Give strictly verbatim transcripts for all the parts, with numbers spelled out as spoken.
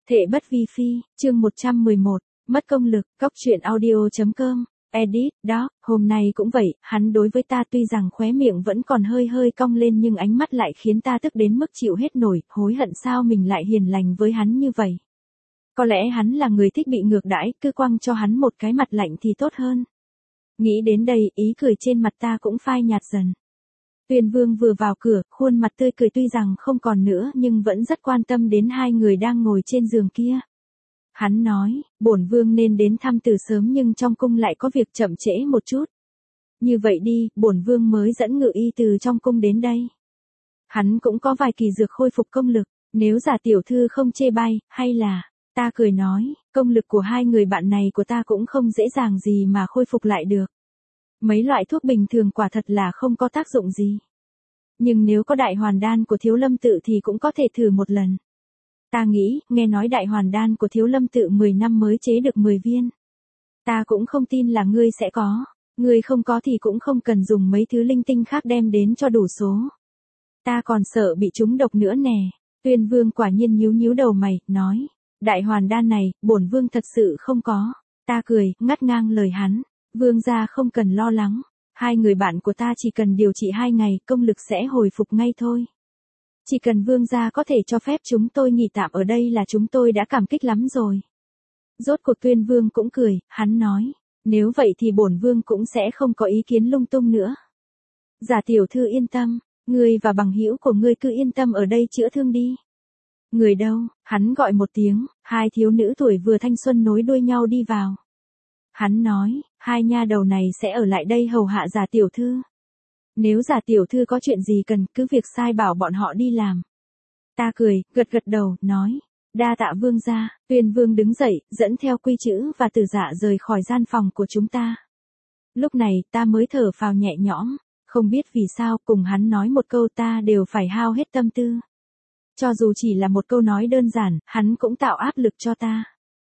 Thệ bất vi phi, chương một trăm mười một, mất công lực, cóc truyện audio.com, edit, đó, hôm nay cũng vậy, hắn đối với ta tuy rằng khóe miệng vẫn còn hơi hơi cong lên nhưng ánh mắt lại khiến ta tức đến mức chịu hết nổi, hối hận sao mình lại hiền lành với hắn như vậy. Có lẽ hắn là người thích bị ngược đãi, cứ quăng cho hắn một cái mặt lạnh thì tốt hơn. Nghĩ đến đây, ý cười trên mặt ta cũng phai nhạt dần. Tuyên Vương vừa vào cửa, khuôn mặt tươi cười tuy rằng không còn nữa nhưng vẫn rất quan tâm đến hai người đang ngồi trên giường kia. Hắn nói, bổn vương nên đến thăm từ sớm nhưng trong cung lại có việc chậm trễ một chút. Như vậy đi, bổn vương mới dẫn ngự y từ trong cung đến đây. Hắn cũng có vài kỳ dược khôi phục công lực, nếu giả tiểu thư không chê bai, hay là, ta cười nói, công lực của hai người bạn này của ta cũng không dễ dàng gì mà khôi phục lại được. Mấy loại thuốc bình thường quả thật là không có tác dụng gì. Nhưng nếu có đại hoàn đan của Thiếu Lâm Tự thì cũng có thể thử một lần. Ta nghĩ, nghe nói đại hoàn đan của Thiếu Lâm Tự mười năm mới chế được mười viên. Ta cũng không tin là ngươi sẽ có. Ngươi không có thì cũng không cần dùng mấy thứ linh tinh khác đem đến cho đủ số. Ta còn sợ bị trúng độc nữa nè. Tuyên Vương quả nhiên nhíu nhíu đầu mày, nói. Đại hoàn đan này, bổn vương thật sự không có. Ta cười, ngắt ngang lời hắn. Vương gia không cần lo lắng. Hai người bạn của ta chỉ cần điều trị hai ngày, công lực sẽ hồi phục ngay thôi. Chỉ cần vương gia có thể cho phép chúng tôi nghỉ tạm ở đây là chúng tôi đã cảm kích lắm rồi. Rốt cuộc Tuyên Vương cũng cười, hắn nói. Nếu vậy thì bổn vương cũng sẽ không có ý kiến lung tung nữa. Giả tiểu thư yên tâm, ngươi và bằng hữu của ngươi cứ yên tâm ở đây chữa thương đi. Người đâu, hắn gọi một tiếng, hai thiếu nữ tuổi vừa thanh xuân nối đuôi nhau đi vào. Hắn nói, hai nha đầu này sẽ ở lại đây hầu hạ giả tiểu thư. Nếu giả tiểu thư có chuyện gì cần cứ việc sai bảo bọn họ đi làm. Ta cười, gật gật đầu, nói. Đa tạ vương gia. Tuyên Vương đứng dậy, dẫn theo quy chữ và Tử Dạ rời khỏi gian phòng của chúng ta. Lúc này ta mới thở phào nhẹ nhõm. Không biết vì sao cùng hắn nói một câu ta đều phải hao hết tâm tư. Cho dù chỉ là một câu nói đơn giản, hắn cũng tạo áp lực cho ta.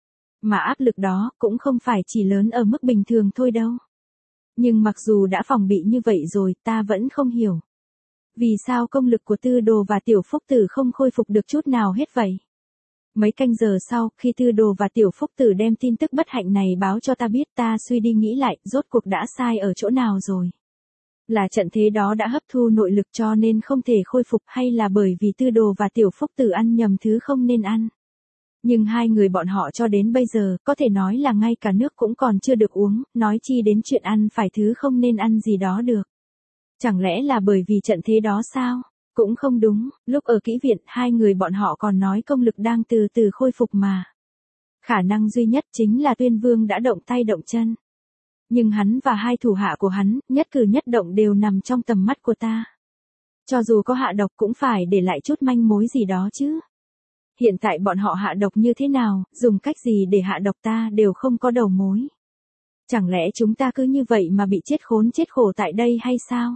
Mà áp lực đó cũng không phải chỉ lớn ở mức bình thường thôi đâu. Nhưng mặc dù đã phòng bị như vậy rồi ta vẫn không hiểu. Vì sao công lực của Tư Đồ và Tiểu Phúc Tử không khôi phục được chút nào hết vậy? Mấy canh giờ sau, khi Tư Đồ và Tiểu Phúc Tử đem tin tức bất hạnh này báo cho ta biết ta suy đi nghĩ lại, rốt cuộc đã sai ở chỗ nào rồi? Là trận thế đó đã hấp thu nội lực cho nên không thể khôi phục hay là bởi vì Tư Đồ và Tiểu Phúc Tử ăn nhầm thứ không nên ăn? Nhưng hai người bọn họ cho đến bây giờ, có thể nói là ngay cả nước cũng còn chưa được uống, nói chi đến chuyện ăn phải thứ không nên ăn gì đó được. Chẳng lẽ là bởi vì trận thế đó sao? Cũng không đúng, lúc ở kỹ viện, hai người bọn họ còn nói công lực đang từ từ khôi phục mà. Khả năng duy nhất chính là Tuyên Vương đã động tay động chân. Nhưng hắn và hai thủ hạ của hắn, nhất cử nhất động đều nằm trong tầm mắt của ta. Cho dù có hạ độc cũng phải để lại chút manh mối gì đó chứ. Hiện tại bọn họ hạ độc như thế nào, dùng cách gì để hạ độc ta đều không có đầu mối. Chẳng lẽ chúng ta cứ như vậy mà bị chết khốn chết khổ tại đây hay sao?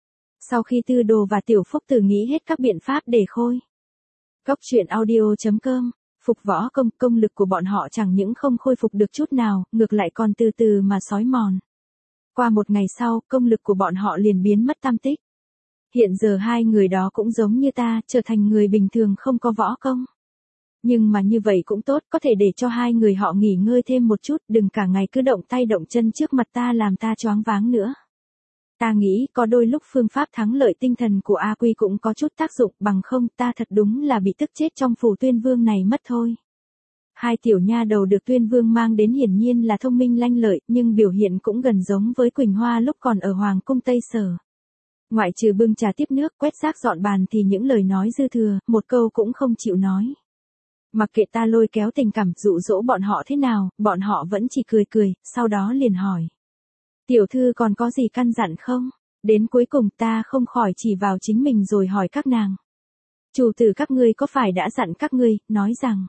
Sau khi Tư Đồ và Tiểu Phúc Tử nghĩ hết các biện pháp để khôi. Cóc truyện audio.com, phục võ công, công lực của bọn họ chẳng những không khôi phục được chút nào, ngược lại còn từ từ mà xói mòn. Qua một ngày sau, công lực của bọn họ liền biến mất tăm tích. Hiện giờ hai người đó cũng giống như ta, trở thành người bình thường không có võ công. Nhưng mà như vậy cũng tốt, có thể để cho hai người họ nghỉ ngơi thêm một chút, đừng cả ngày cứ động tay động chân trước mặt ta làm ta choáng váng nữa. Ta nghĩ có đôi lúc phương pháp thắng lợi tinh thần của A Quy cũng có chút tác dụng, bằng không ta thật đúng là bị tức chết trong phủ Tuyên Vương này mất thôi. Hai tiểu nha đầu được Tuyên Vương mang đến hiển nhiên là thông minh lanh lợi, nhưng biểu hiện cũng gần giống với Quỳnh Hoa lúc còn ở Hoàng cung Tây Sở. Ngoại trừ bưng trà tiếp nước, quét rác dọn bàn thì những lời nói dư thừa, một câu cũng không chịu nói. Mặc kệ ta lôi kéo tình cảm dụ dỗ bọn họ thế nào, bọn họ vẫn chỉ cười cười, sau đó liền hỏi. Tiểu thư còn có gì căn dặn không? Đến cuối cùng ta không khỏi chỉ vào chính mình rồi hỏi các nàng. Chủ tử các ngươi có phải đã dặn các ngươi, nói rằng.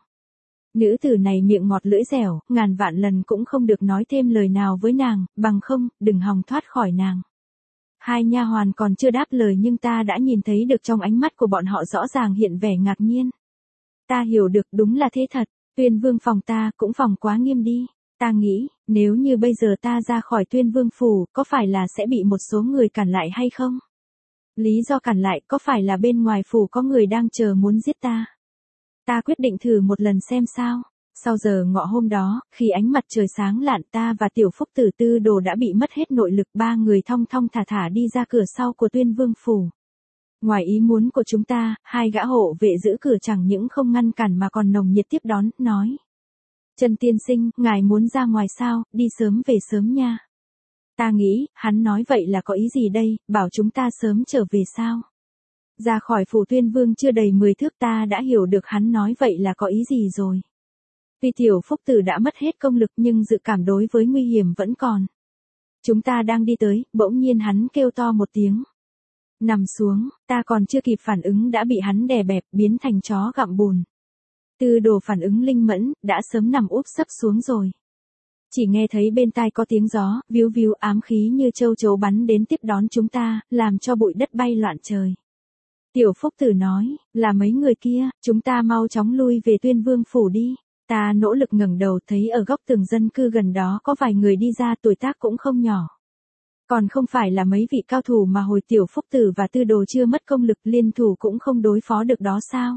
Nữ tử này miệng ngọt lưỡi dẻo, ngàn vạn lần cũng không được nói thêm lời nào với nàng, bằng không, đừng hòng thoát khỏi nàng. Hai nha hoàn còn chưa đáp lời nhưng ta đã nhìn thấy được trong ánh mắt của bọn họ rõ ràng hiện vẻ ngạc nhiên. Ta hiểu được đúng là thế thật, Tuyên Vương phòng ta cũng phòng quá nghiêm đi. Ta nghĩ, nếu như bây giờ ta ra khỏi Tuyên Vương phủ, có phải là sẽ bị một số người cản lại hay không? Lý do cản lại có phải là bên ngoài phủ có người đang chờ muốn giết ta? Ta quyết định thử một lần xem sao. Sau giờ ngọ hôm đó, khi ánh mặt trời sáng lạn, ta và Tiểu Phúc Tử Tư Đồ đã bị mất hết nội lực, ba người thong thong thả thả đi ra cửa sau của Tuyên Vương phủ. Ngoài ý muốn của chúng ta, hai gã hộ vệ giữ cửa chẳng những không ngăn cản mà còn nồng nhiệt tiếp đón, nói: Trần tiên sinh, ngài muốn ra ngoài sao, đi sớm về sớm nha. Ta nghĩ, hắn nói vậy là có ý gì đây, bảo chúng ta sớm trở về sao? Ra khỏi phủ Tuyên Vương chưa đầy mười thước, ta đã hiểu được hắn nói vậy là có ý gì rồi. Tuy Tiểu Phúc Tử đã mất hết công lực nhưng dự cảm đối với nguy hiểm vẫn còn. Chúng ta đang đi tới, bỗng nhiên hắn kêu to một tiếng. Nằm xuống, ta còn chưa kịp phản ứng đã bị hắn đè bẹp, biến thành chó gặm bùn. Tư Đồ phản ứng linh mẫn, đã sớm nằm úp sấp xuống rồi. Chỉ nghe thấy bên tai có tiếng gió, víu víu, ám khí như châu chấu bắn đến tiếp đón chúng ta, làm cho bụi đất bay loạn trời. Tiểu Phúc Tử nói, là mấy người kia, chúng ta mau chóng lui về Tuyên Vương phủ đi. Ta nỗ lực ngẩng đầu, thấy ở góc tường dân cư gần đó có vài người đi ra, tuổi tác cũng không nhỏ. Còn không phải là mấy vị cao thủ mà hồi Tiểu Phúc Tử và Tư Đồ chưa mất công lực liên thủ cũng không đối phó được đó sao?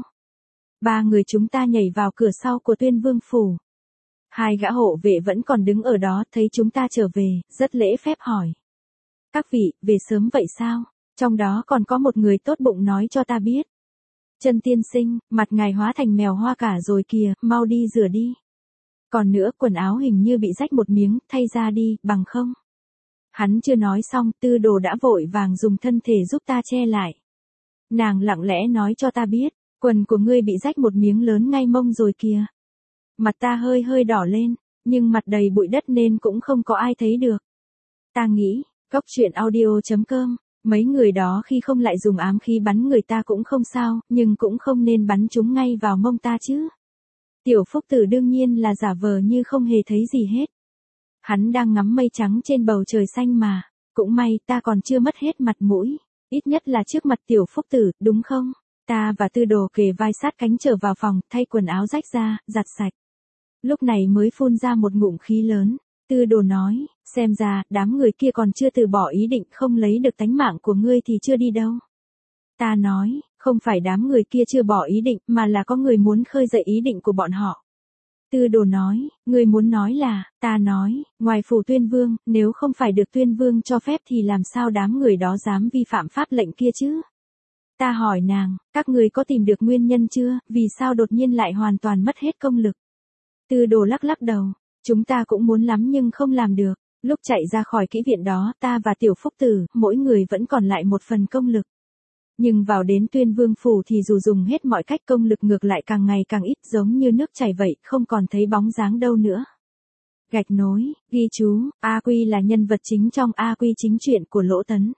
Ba người chúng ta nhảy vào cửa sau của Tuyên Vương phủ. Hai gã hộ vệ vẫn còn đứng ở đó, thấy chúng ta trở về, rất lễ phép hỏi: Các vị, về sớm vậy sao? Trong đó còn có một người tốt bụng nói cho ta biết: Trần tiên sinh, mặt ngài hóa thành mèo hoa cả rồi kìa, mau đi rửa đi. Còn nữa, quần áo hình như bị rách một miếng, thay ra đi, bằng không. Hắn chưa nói xong, Tư Đồ đã vội vàng dùng thân thể giúp ta che lại. Nàng lặng lẽ nói cho ta biết, quần của ngươi bị rách một miếng lớn ngay mông rồi kìa. Mặt ta hơi hơi đỏ lên, nhưng mặt đầy bụi đất nên cũng không có ai thấy được. Ta nghĩ, Cốc truyện audio chấm com, mấy người đó khi không lại dùng ám khí bắn người ta cũng không sao, nhưng cũng không nên bắn chúng ngay vào mông ta chứ. Tiểu Phúc Tử đương nhiên là giả vờ như không hề thấy gì hết. Hắn đang ngắm mây trắng trên bầu trời xanh mà, cũng may ta còn chưa mất hết mặt mũi, ít nhất là trước mặt Tiểu Phúc Tử, đúng không? Ta và Tư Đồ kề vai sát cánh trở vào phòng, thay quần áo rách ra, giặt sạch. Lúc này mới phun ra một ngụm khí lớn. Tư Đồ nói, xem ra, đám người kia còn chưa từ bỏ ý định, không lấy được tánh mạng của ngươi thì chưa đi đâu. Ta nói, không phải đám người kia chưa bỏ ý định, mà là có người muốn khơi dậy ý định của bọn họ. Tư Đồ nói, ngươi muốn nói là, ta nói, ngoài phủ Tuyên Vương, nếu không phải được Tuyên Vương cho phép thì làm sao đám người đó dám vi phạm pháp lệnh kia chứ? Ta hỏi nàng, các người có tìm được nguyên nhân chưa, vì sao đột nhiên lại hoàn toàn mất hết công lực? Tư Đồ lắc lắc đầu, chúng ta cũng muốn lắm nhưng không làm được. Lúc chạy ra khỏi kỹ viện đó, ta và Tiểu Phúc Tử, mỗi người vẫn còn lại một phần công lực. Nhưng vào đến Tuyên Vương phủ thì dù dùng hết mọi cách công lực ngược lại càng ngày càng ít, giống như nước chảy vậy, không còn thấy bóng dáng đâu nữa. Gạch nối, ghi chú, A Quy là nhân vật chính trong A Quy chính truyện của Lỗ Tấn.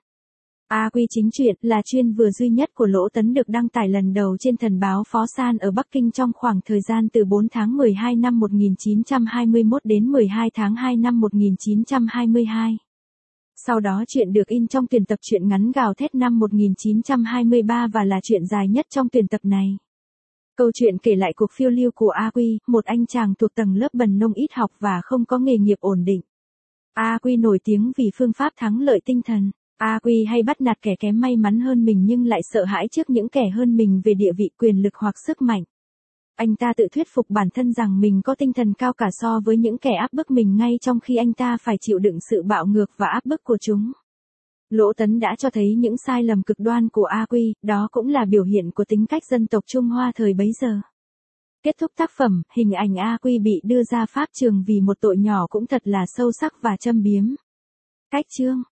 A Quy chính truyện là chuyên vừa duy nhất của Lỗ Tấn được đăng tải lần đầu trên Thần báo Phó San ở Bắc Kinh trong khoảng thời gian từ bốn tháng mười hai năm một nghìn chín trăm hai mươi mốt đến mười hai tháng hai năm một nghìn chín trăm hai mươi hai. Sau đó truyện được in trong tuyển tập truyện ngắn Gào Thét năm một nghìn chín trăm hai mươi ba và là truyện dài nhất trong tuyển tập này. Câu chuyện kể lại cuộc phiêu lưu của A Quy, một anh chàng thuộc tầng lớp bần nông ít học và không có nghề nghiệp ổn định. A Quy nổi tiếng vì phương pháp thắng lợi tinh thần. A Quy hay bắt nạt kẻ kém may mắn hơn mình nhưng lại sợ hãi trước những kẻ hơn mình về địa vị, quyền lực hoặc sức mạnh. Anh ta tự thuyết phục bản thân rằng mình có tinh thần cao cả so với những kẻ áp bức mình ngay trong khi anh ta phải chịu đựng sự bạo ngược và áp bức của chúng. Lỗ Tấn đã cho thấy những sai lầm cực đoan của A Quy, đó cũng là biểu hiện của tính cách dân tộc Trung Hoa thời bấy giờ. Kết thúc tác phẩm, hình ảnh A Quy bị đưa ra pháp trường vì một tội nhỏ cũng thật là sâu sắc và châm biếm. Cách chương